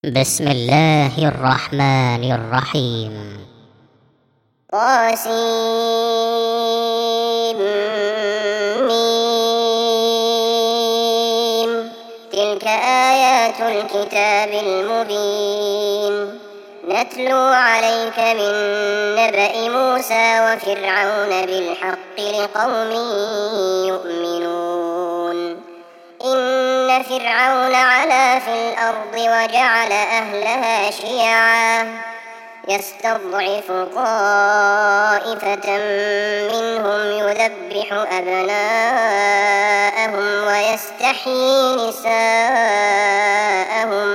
بسم الله الرحمن الرحيم. طاسيم. تلك آيات الكتاب المبين نتلو عليك من نبأ موسى وفرعون بالحق لقوم يؤمنون. إن فرعون علا في الأرض وجعل أهلها شيعا يستضعف طائفة منهم يذبح أبناءهم ويستحيي نساءهم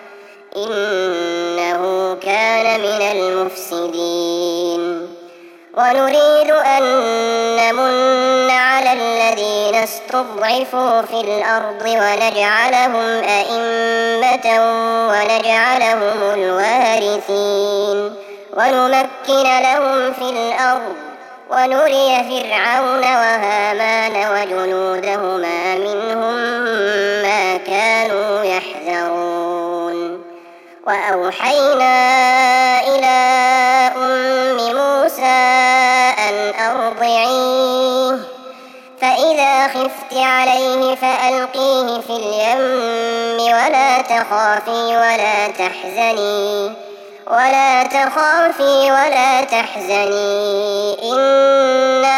إنه كان من المفسدين. ونريد أن نمن على الذين استضعفوا في الأرض ونجعلهم أئمة ونجعلهم الوارثين ونمكن لهم في الأرض ونري فرعون وهامان وجنودهما منهم ما كانوا يحذرون. وأوحينا إلى أم موسى أن أرضعيه فإذا خفت عليه فألقيه في اليم ولا تخافي ولا تحزني إنا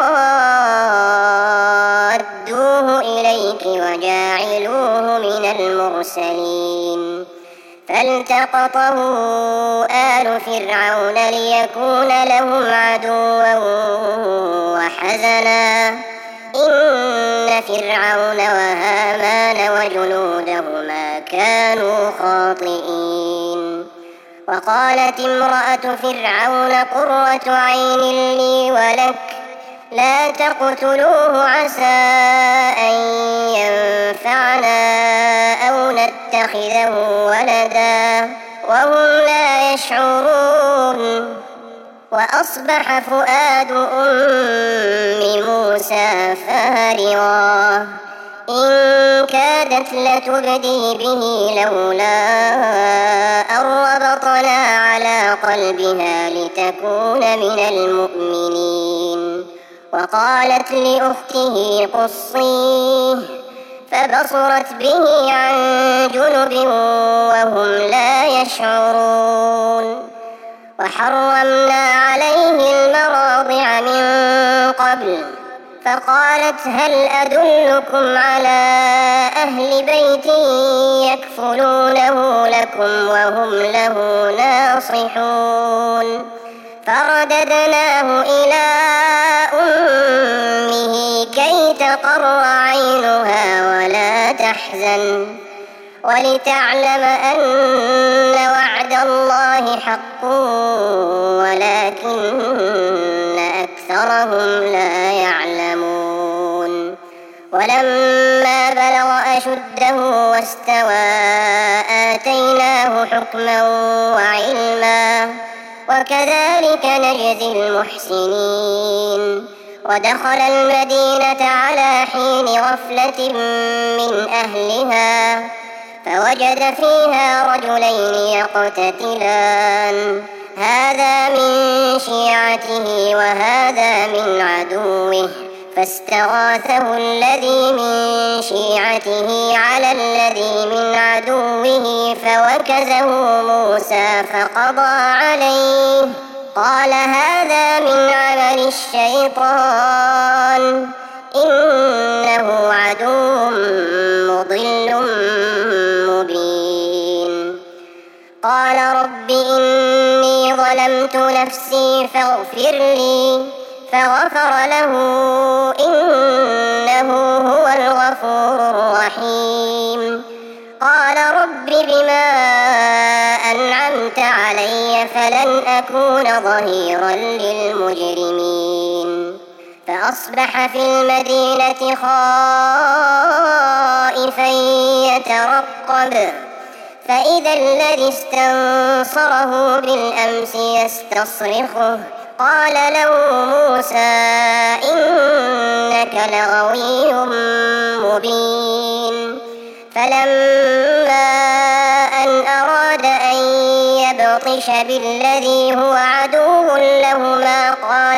رادوه إليك وجاعلوه من المرسلين. فالتقطه آل فرعون ليكون لهم عدوا وحزنا إن فرعون وهامان وجنودهما كانوا خاطئين. وقالت امرأة فرعون قرة عين لي ولك لا تقتلوه عسى أن ينفعنا أو نتخذه ولدا وهم لا يشعرون. وأصبح فؤاد أم موسى فارغا إن كادت لتبدي به لولا أن ربطنا على قلبها لتكون من المؤمنين. وقالت لأخته قصيه فبصرت به عن جنب وهم لا يشعرون. وحرمنا عليه المراضع من قبل فقالت هل أدلكم على أهل بيت يكفلونه لكم وهم له ناصحون. فرددناه إلى أمه كي تقر عينها ولا تحزن ولتعلم أن وعد الله حق ولكن أكثرهم لا يعلمون. ولما بلغ أشده واستوى آتيناه حكما وعلما وكذلك نجزي المحسنين. ودخل المدينة على حين غفلة من أهلها فوجد فيها رجلين يقتتلان هذا من شيعته وهذا من عدوه فاستغاثه الذي من شيعته على الذي من عدوه فوكزه موسى فقضى عليه قال هذا من عمل الشيطان إنه عدو مضل مبين. قال رب إني ظلمت نفسي فاغفر لي فغفر له إنه هو الغفور الرحيم. قال رب بما أنعمت علي فلن أكون ظهيرا للمجرمين. فأصبح في المدينة خائفا يترقب فإذا الذي استنصره بالأمس يستصرخه قال له موسى إنك لغوي مبين. فلما أن أراد ليبطش بالذي هو عدو لهما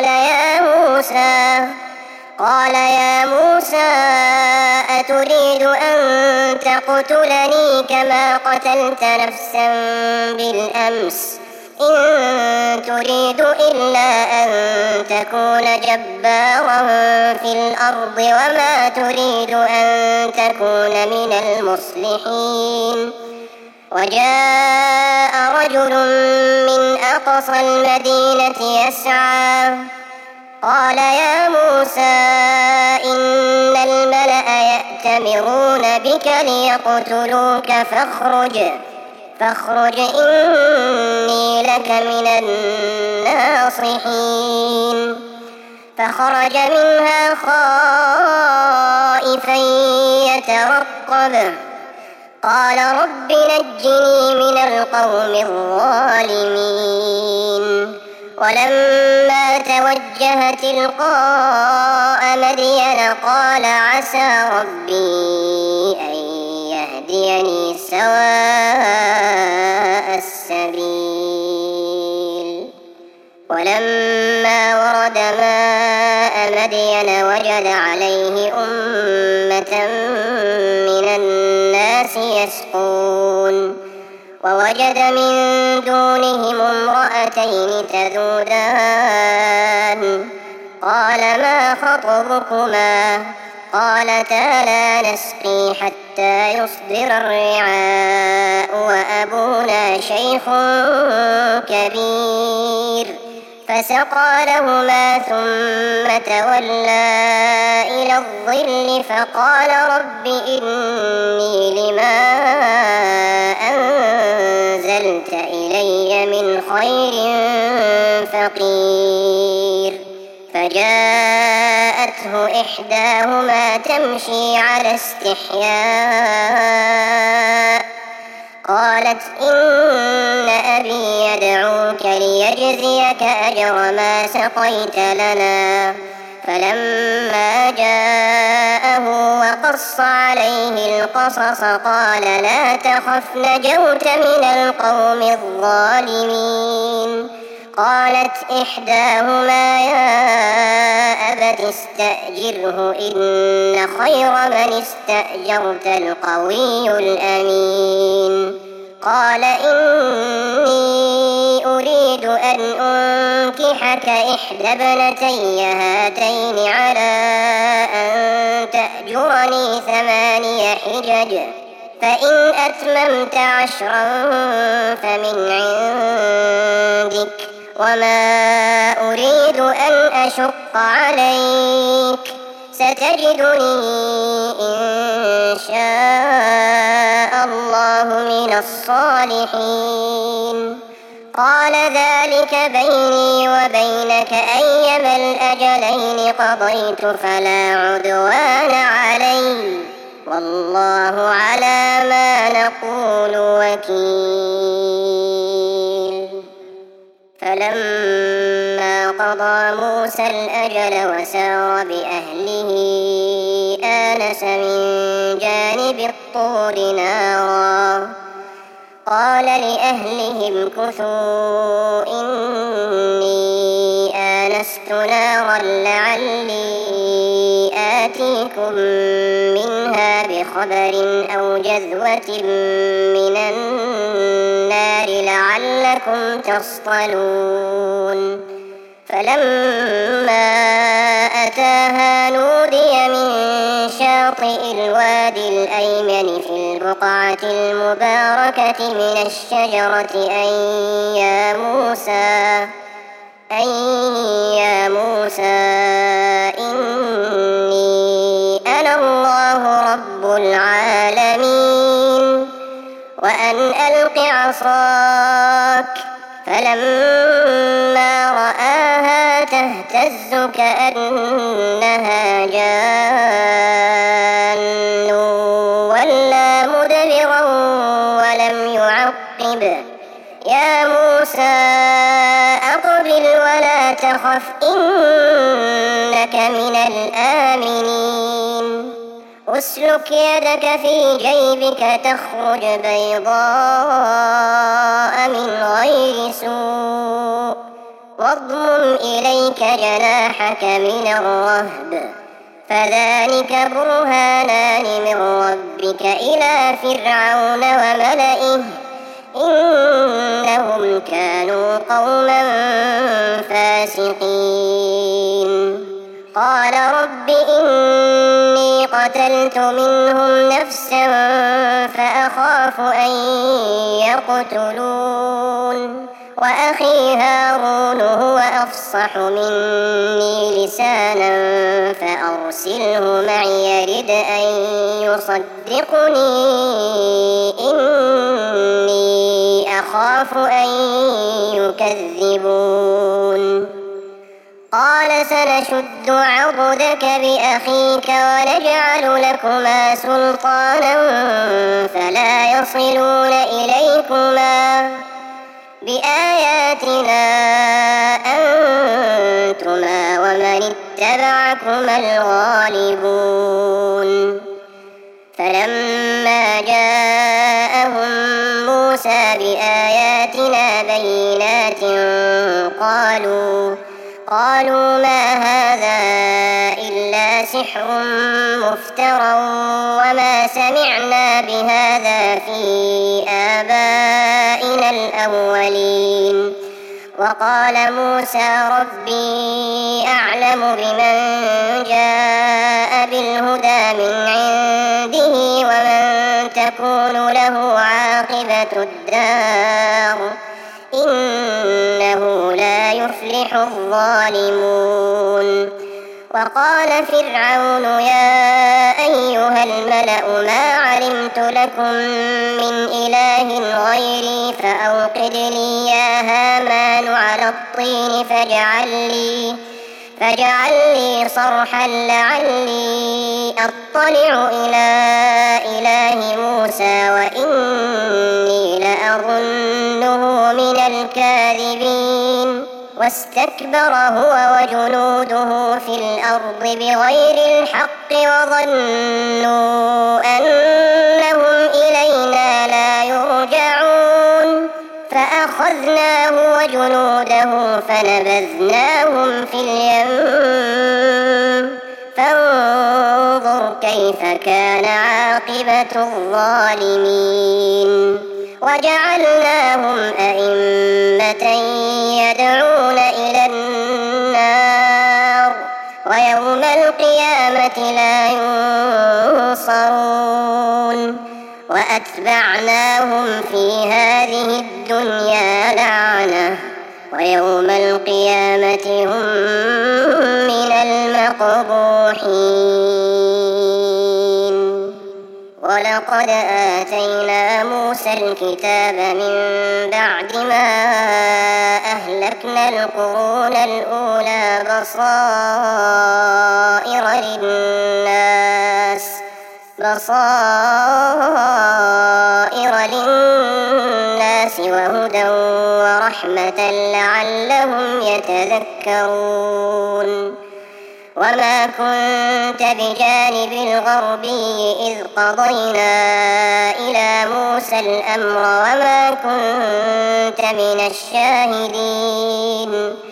قال يا موسى أتريد أن تقتلني كما قتلت نفسا بالأمس إن تريد إلا أن تكون جبارا في الأرض وما تريد أن تكون من المصلحين. وجاء رجل من أقصى المدينة يسعى قال يا موسى إن الملأ يأتمرون بك ليقتلوك فاخرج إني لك من الناصحين. فخرج منها خائفا يترقب قال رب نجني من القوم الظالمين. ولما توجه تلقاء مدين قال عسى ربي أن يهديني سواء السبيل. ولما ورد ماء مدين وجد عليه أمة من الناس يسقون ووجد من دونهم امرأتين تذودان قال ما خطبكما قالتا لا نسقي حتى يصدر الرعاء وأبونا شيخ كبير. فسقى لهما ثم تولى إلى الظل فقال رب إني لما أنزلت إلي من خير فقير. فجاءته إحداهما تمشي على استحياء قالت إن أبي يدعوك ليجزيك أجر ما سقيت لنا. فلما جاءه وقص عليه القصص قال لا تخف نجوت من القوم الظالمين. قالت إحداهما يا أبت استأجره إن خير من استأجرت القوي الأمين. قال إني أريد أن أنكحك إحدى ابنتي هاتين على أن تأجرني 8 حجج فإن أتممت 10 فمن عندك وما أريد أن أشق عليك ستجدني إن شاء الله من الصالحين. قال ذلك بيني وبينك أيما الأجلين قضيت فلا عدوان علي والله على ما نقول وكيل. فلما قضى موسى الأجل وسار بأهله آنس من جانب الطور نارا قال لأهلهم كثوا إني آنست نارا لعلي آتيكم منها بخبر أو جذوة من النار لعلكم تصطلون. فلما أتاها نودي من شاطئ الوادي الأيمن في البقعة المباركة من الشجرة أن يا موسى إني أنا الله رب العالمين وأن ألق عصاك. فلما رآها تهتز كأنها جان ولا مدبرا ولم يعقب. يا موسى أقبل ولا تخف إنك من الآمنين. أسلك يدك في جيبك تخرج بيضاء من غير واضمم إليك جناحك من الرهب فذلك برهانان من ربك إلى فرعون وملئه إنهم كانوا قوما فاسقين قال رب إني قتلت منهم نفسا فأخاف أن يقتلون وأخي هارون هو أفصح مني لسانا فأرسله معي يرد أن يصدقني إني أخاف أن يكذبون قال سنشد عضدك بأخيك ونجعل لكما سلطانا فلا يصلون إليكما بآياتنا أنتما ومن اتبعكما الغالبون فلما جاءهم موسى بآياتنا بينات قالوا ما هذا إلا سحر مفترى وما سمعنا بهذا في آبائنا الأولين وقال موسى ربي أعلم بمن جاء بالهدى من عنده ومن تكون له عاقبة الدار إنه لا يفلح الظالمون وقال فرعون يا أيها الملأ ما علمت لكم من إله غيري فأوقد لي يا هامان على الطين فاجعل لي صرحا لعلي أطلع إلى إله موسى وإني لأظنه من الكاذبين واستكبر هو وجنوده في الأرض بغير الحق وظنوا أنهم إلينا لا يرجعون فأخذناه وجنوده فنبذناهم في اليم فانظر كيف كان عاقبة الظالمين وجعلناهم أئمة يدعون إلى النار ويوم القيامة لا ينصرون وأتبعناهم في هذه الدنيا لعنة ويوم القيامة هم من المقبوحين ولقد آتينا موسى الكتاب من بعد ما أهلكنا القرون الأولى بصائر للناس وهدى ورحمة لعلهم يتذكرون وما كنت بجانب الغربي إذ قضينا إلى موسى الأمر وما كنت من الشاهدين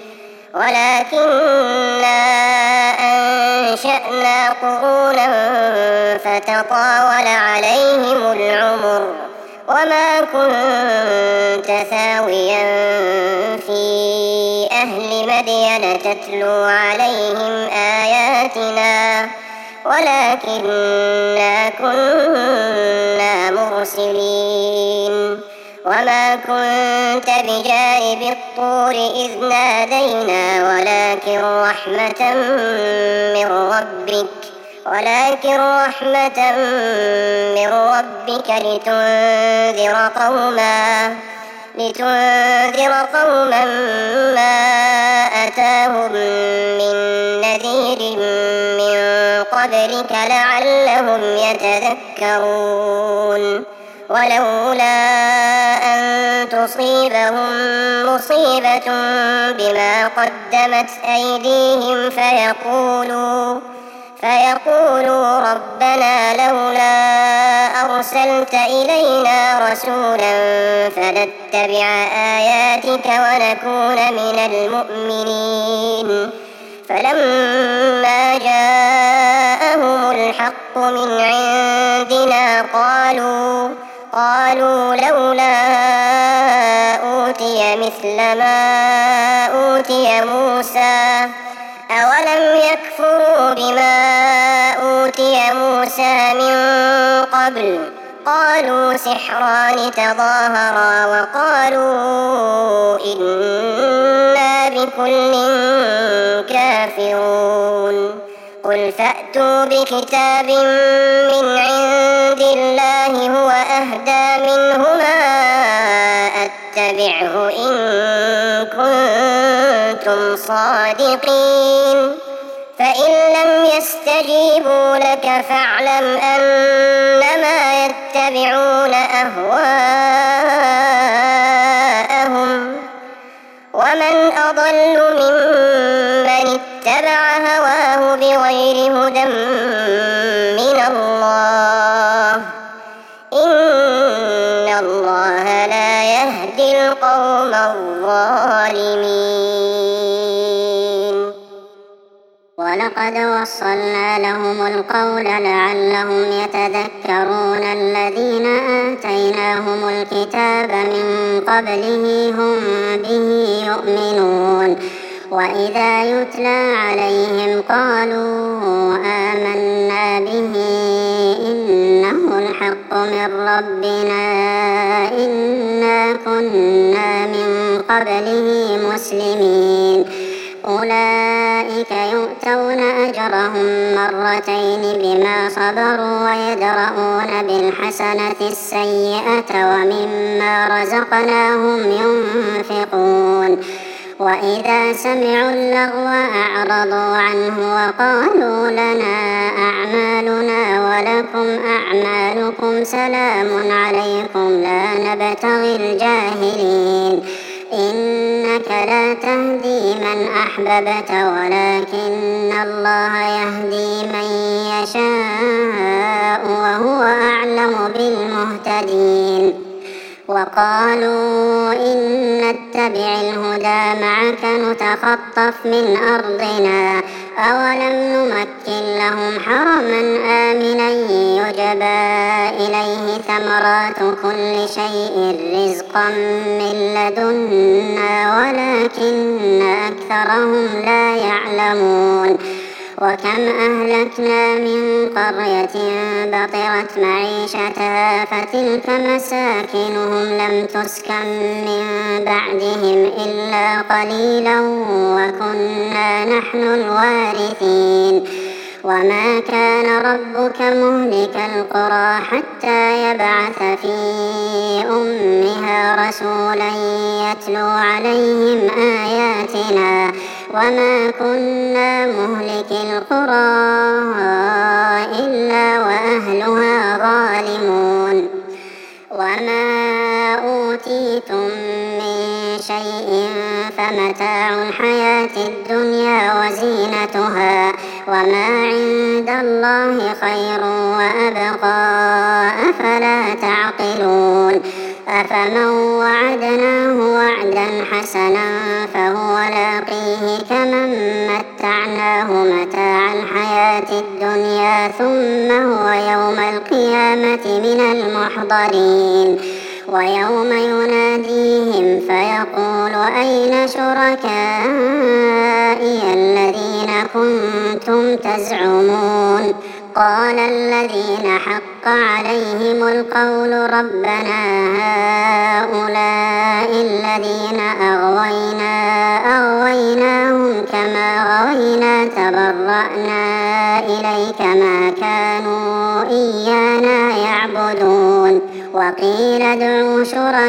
ولكننا أنشأنا قرونا فتطاول عليهم العمر وما كنت ثاويا في أهل مدين تتلو عليهم آياتنا ولكننا كنا مرسلين وما كنت بجانب الطور إذ نادينا ولكن رحمة من ربك لتنذر قوما ما أتاهم من نذير من قبلك لعلهم يتذكرون ولولا أن تصيبهم مصيبة بما قدمت أيديهم فيقولوا ربنا لولا أرسلت إلينا رسولا فنتبع آياتك ونكون من المؤمنين. فلما جاءهم الحق من عندنا قالوا لولا أوتي مثل ما أوتي موسى أولم يكفروا بما أوتي موسى من قبل قالوا سحران تظاهرا وقالوا إنا بكل كافرون. قل فأتوا بكتاب من عند الله هو أهدى منهما أتبعه إن كنتم صادقين. فإن لم يستجيبوا لك فاعلم أنما يتبعون أهواءهم ومن أضل ممن اتبع هواه بغير هدى من الله إن الله لا يهدي القوم الظالمين. ولقد وصلنا لهم القول لعلهم يتذكرون الذين آتيناهم الكتاب من قبله هم به يؤمنون. وإذا يتلى عليهم قالوا آمنا به إنه الحق من ربنا إنا كنا من قبله مسلمين. أولئك يؤتون أجرهم مرتين بما صبروا ويدرؤون بالحسنة السيئة ومما رزقناهم ينفقون. وإذا سمعوا اللغو أعرضوا عنه وقالوا لنا أعمالنا ولكم أعمالكم سلام عليكم لا نبتغي الجاهلين. إنك لا تهدي من أحببت ولكن الله يهدي من يشاء وهو أعلم بالمهتدين. وقالوا إن نتبع الهدى معك نتخطف من أرضنا أولم نمكن لهم حرما آمنا يجبى إليه ثمرات كل شيء رزقا من لدنا ولكن أكثرهم لا يعلمون. وكم أهلكنا من قرية بطرت معيشتها فتلك مساكنهم لم تسكن من بعدهم إلا قليلا وكنا نحن الوارثين. وما كان ربك مهلك القرى حتى يبعث في أمها رسولا يتلو عليهم آياتنا وما كنا مهلك القرى إلا وأهلها ظالمون. وما أوتيتم من شيء فمتاع الحياة الدنيا وزينتها وما عند الله خير وأبقى أفلا تعقلون. أفمن وعدناه وعدا حسنا فهو لاقيه كمن متعناه متاع الحياة الدنيا ثم هو يوم القيامة من المحضرين. ويوم يناديهم فيقول أين شركائي الذين كنتم تزعمون قال الذين حق عليهم القول ربنا هؤلاء الذين أغويناهم كما غوينا تبرأنا إليك ما كانوا إيانا يعبدون. وقيل ادعوا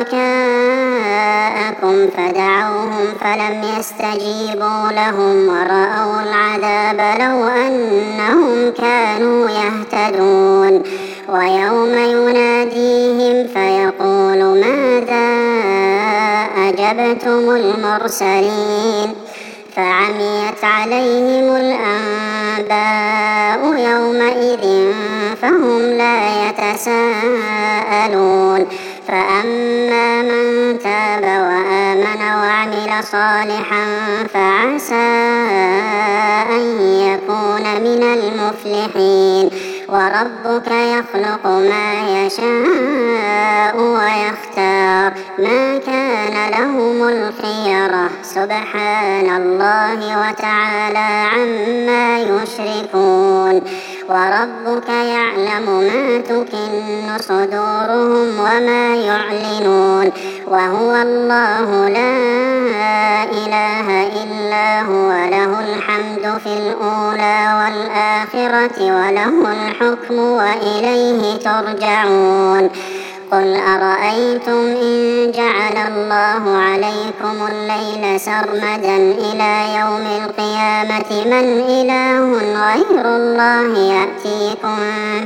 شركاءكم فدعوهم فلم يستجيبوا لهم ورأوا العذاب لو أنهم كانوا يهتدون. ويوم يناديهم فيقول ماذا أجبتم المرسلين فعميت عليهم الأنباء يومئذ فهم لا يتساءلون فأما من تاب وآمن وعمل صالحا فعسى أن يكون من المفلحين وربك يخلق ما يشاء ويختار ما كان لهم الخيرة سبحان الله وتعالى عما يشركون وربك يعلم ما تكن صدورهم وما يعلنون وهو الله لا إله إلا هو له الحمد في الأولى والآخرة وله الحكم وإليه ترجعون قل أرأيتم إن جعل الله عليكم الليل سرمدا إلى يوم القيامة من إله غير الله يأتيكم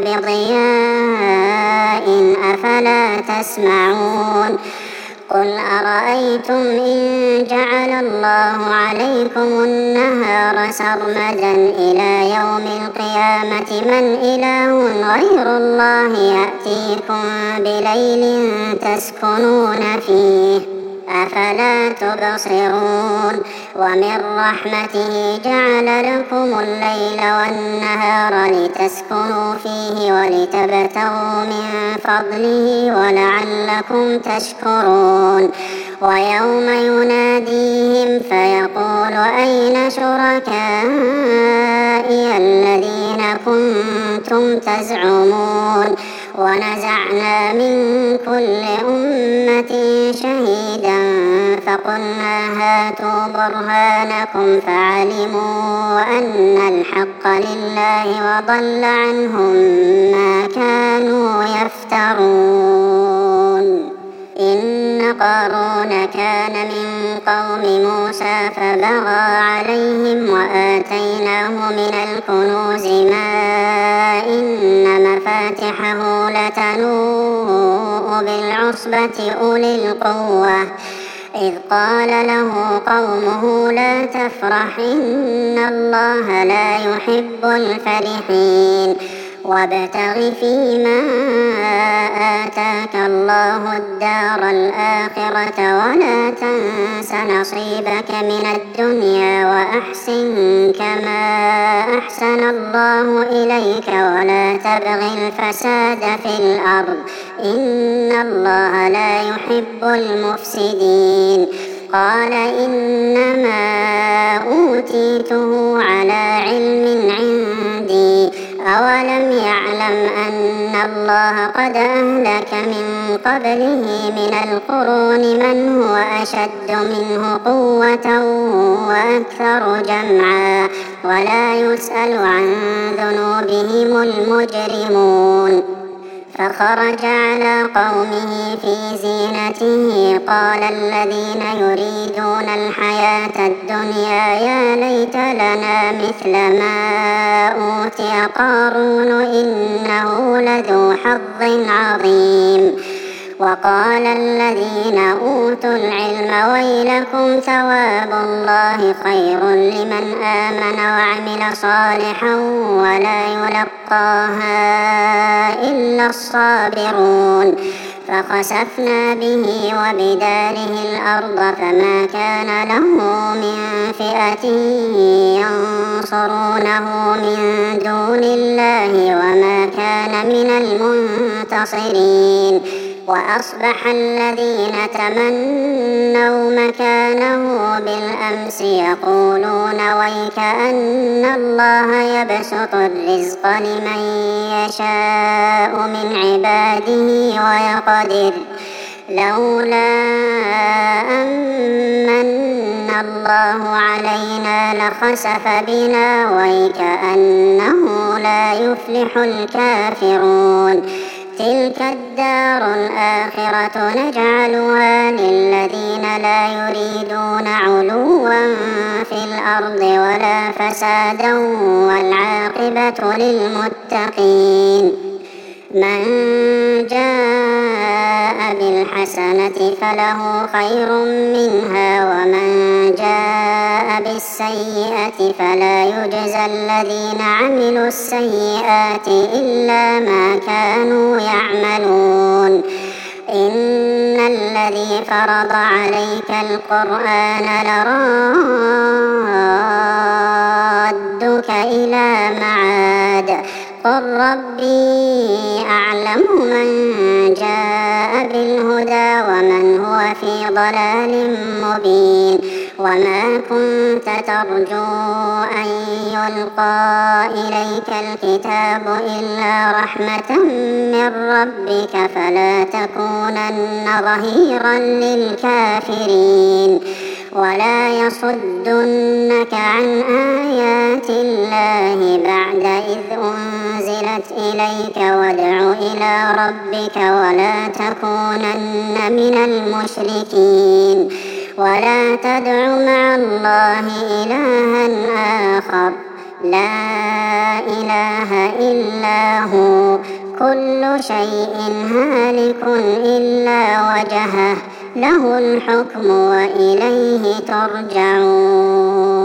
بضياء أفلا تسمعون قل أرأيتم إن جعل الله عليكم النهار سرمدا إلى يوم القيامة من إله غير الله يأتيكم بليل تسكنون فيه أفلا تبصرون ومن رحمته جعل لكم الليل والنهار لتسكنوا فيه ولتبتغوا من فضله ولعلكم تشكرون ويوم يناديهم فيقول أين شركائي الذين كنتم تزعمون ونزعنا من كل أمة شهيدا فقلنا هاتوا برهانكم فعلموا أن الحق لله وضل عنهم ما كانوا يفترون إن قارون كان من قوم موسى فبغى عليهم وآتيناه من الكنوز ما إن مفاتحه لتنوء بالعصبة أولي القوة إذ قال له قومه لا تفرح إن الله لا يحب الفرحين وابتغ فيما آتاك الله الدار الآخرة ولا تنس نصيبك من الدنيا وأحسن كما أحسن الله إليك ولا تبغ الفساد في الأرض إن الله لا يحب المفسدين قال إنما أوتيته على علم عندي أولم يعلم أن الله قد أهلك من قبله من القرون من هو أشد منه قوة وأكثر جمعا ولا يسأل عن ذنوبهم المجرمون فخرج على قومه في زينته قال الذين يريدون الحياة الدنيا يا ليت لنا مثل ما أوتي قارون إنه لذو حظ عظيم وقال الذين أوتوا العلم ويلكم ثواب الله خير لمن آمن وعمل صالحا ولا يلقاها إلا الصابرون فخسفنا به وبداره الأرض فما كان له من فئة ينصرونه من دون الله وما كان من المنتصرين وأصبح الذين تمنوا مكانه بالأمس يقولون ويكأن الله يبسط الرزق لمن يشاء من عباده ويقدر لولا أمن الله علينا لخسف بنا ويكأنه لا يفلح الكافرون تلك الدار الآخرة نجعلها للذين لا يريدون علوا في الأرض ولا فسادا والعاقبة للمتقين من جاء بالحسنة فله خير منها ومن جاء بالسيئة فلا يجزى الذين عملوا السيئات إلا ما كانوا يعملون إن الذي فرض عليك القرآن لرادك إلى معاد قل ربي أعلم من جاء بالهدى ومن هو في ضلال مبين وما كنت ترجو أن يلقى إليك الكتاب إلا رحمة من ربك فلا تكونن ظهيرا للكافرين ولا يصدنك عن آيات الله بعد إذ أنزلت إليك وادع إلى ربك ولا تكونن من المشركين ولا تدع مع الله إلها آخر لا إله إلا هو كل شيء هالك إلا وجهه له الحكم وإليه ترجعون.